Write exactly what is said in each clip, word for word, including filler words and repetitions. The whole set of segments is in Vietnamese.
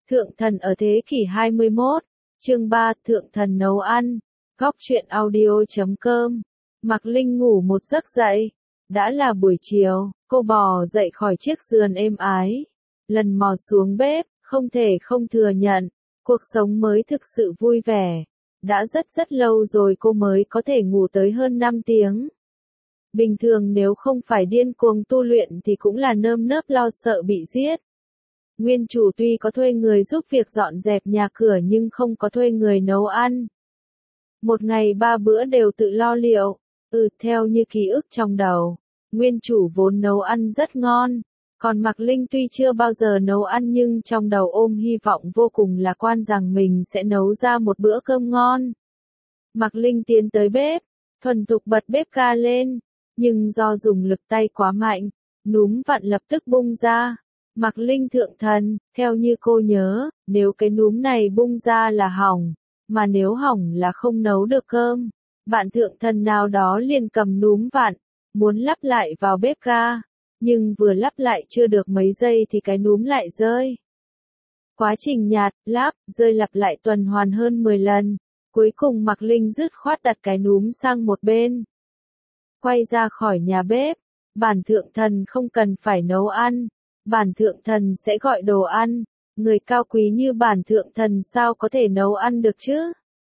Thượng thần ở thế kỷ hai mươi mốt, chương ba, Thượng thần nấu ăn, góc truyện audio chấm com. Mạc Linh ngủ một giấc dậy, đã là buổi chiều, cô bò dậy khỏi chiếc giường êm ái, lần mò xuống bếp, không thể không thừa nhận, cuộc sống mới thực sự vui vẻ. Đã rất rất lâu rồi cô mới có thể ngủ tới hơn năm tiếng. Bình thường nếu không phải điên cuồng tu luyện thì cũng là nơm nớp lo sợ bị giết. Nguyên chủ tuy có thuê người giúp việc dọn dẹp nhà cửa nhưng không có thuê người nấu ăn. Một ngày ba bữa đều tự lo liệu. Ừ, theo như ký ức trong đầu, nguyên chủ vốn nấu ăn rất ngon. Còn Mạc Linh tuy chưa bao giờ nấu ăn nhưng trong đầu ôm hy vọng vô cùng lạc quan rằng mình sẽ nấu ra một bữa cơm ngon. Mạc Linh tiến tới bếp, thuần thục bật bếp ga lên, nhưng do dùng lực tay quá mạnh, núm vặn lập tức bung ra. Mạc Linh thượng thần, theo như cô nhớ, nếu cái núm này bung ra là hỏng, mà nếu hỏng là không nấu được cơm. Bạn thượng thần nào đó liền cầm núm vặn, muốn lắp lại vào bếp ga, nhưng vừa lắp lại chưa được mấy giây thì cái núm lại rơi. Quá trình nhạt, lắp, rơi lặp lại tuần hoàn hơn mười lần, cuối cùng Mạc Linh dứt khoát đặt cái núm sang một bên. Quay ra khỏi nhà bếp, bản thượng thần không cần phải nấu ăn. Bản thượng thần sẽ gọi đồ ăn, người cao quý như bản thượng thần sao có thể nấu ăn được chứ?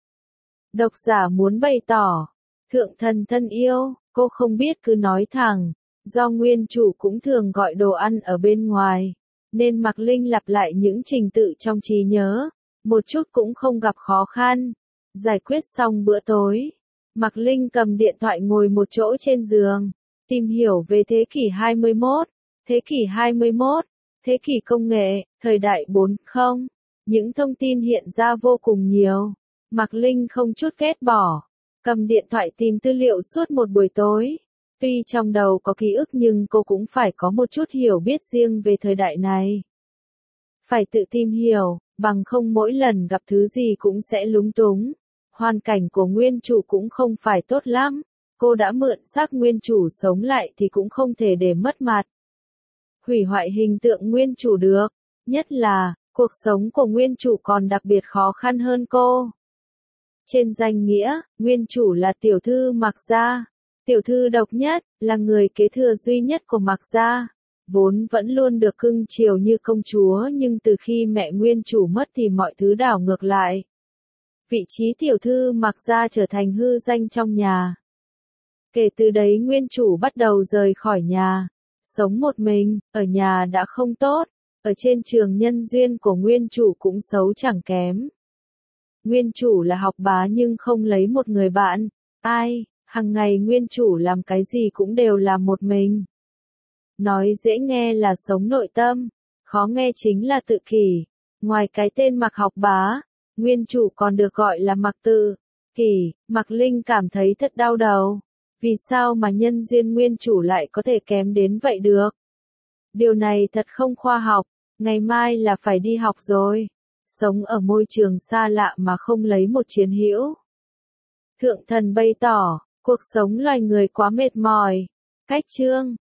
Độc giả muốn bày tỏ, thượng thần thân yêu, cô không biết cứ nói thẳng, do nguyên chủ cũng thường gọi đồ ăn ở bên ngoài, nên Mạc Linh lặp lại những trình tự trong trí nhớ, một chút cũng không gặp khó khăn. Giải quyết xong bữa tối, Mạc Linh cầm điện thoại ngồi một chỗ trên giường, tìm hiểu về thế kỷ hai mươi mốt. Thế kỷ hai mươi mốt, thế kỷ công nghệ, thời đại bốn không, những thông tin hiện ra vô cùng nhiều. Mạc Linh không chút ghét bỏ, cầm điện thoại tìm tư liệu suốt một buổi tối. Tuy trong đầu có ký ức nhưng cô cũng phải có một chút hiểu biết riêng về thời đại này. Phải tự tìm hiểu, bằng không mỗi lần gặp thứ gì cũng sẽ lúng túng. Hoàn cảnh của nguyên chủ cũng không phải tốt lắm. Cô đã mượn xác nguyên chủ sống lại thì cũng không thể để mất mặt. Hủy hoại hình tượng nguyên chủ được, nhất là, cuộc sống của nguyên chủ còn đặc biệt khó khăn hơn cô. Trên danh nghĩa, nguyên chủ là tiểu thư Mạc gia, tiểu thư độc nhất, là người kế thừa duy nhất của Mạc gia, vốn vẫn luôn được cưng chiều như công chúa nhưng từ khi mẹ nguyên chủ mất thì mọi thứ đảo ngược lại. Vị trí tiểu thư Mạc gia trở thành hư danh trong nhà. Kể từ đấy nguyên chủ bắt đầu rời khỏi nhà. Sống một mình, ở nhà đã không tốt, ở trên trường nhân duyên của nguyên chủ cũng xấu chẳng kém. Nguyên chủ là học bá nhưng không lấy một người bạn, ai, hàng ngày nguyên chủ làm cái gì cũng đều làm một mình. Nói dễ nghe là sống nội tâm, khó nghe chính là tự kỷ. Ngoài cái tên Mạc học bá, nguyên chủ còn được gọi là Mạc tự kỷ. Mạc Linh cảm thấy thật đau đầu. Vì sao mà nhân duyên nguyên chủ lại có thể kém đến vậy được? Điều này thật không khoa học, ngày mai là phải đi học rồi. Sống ở môi trường xa lạ mà không lấy một chiến hữu. Thượng thần bày tỏ, cuộc sống loài người quá mệt mỏi. Cách chương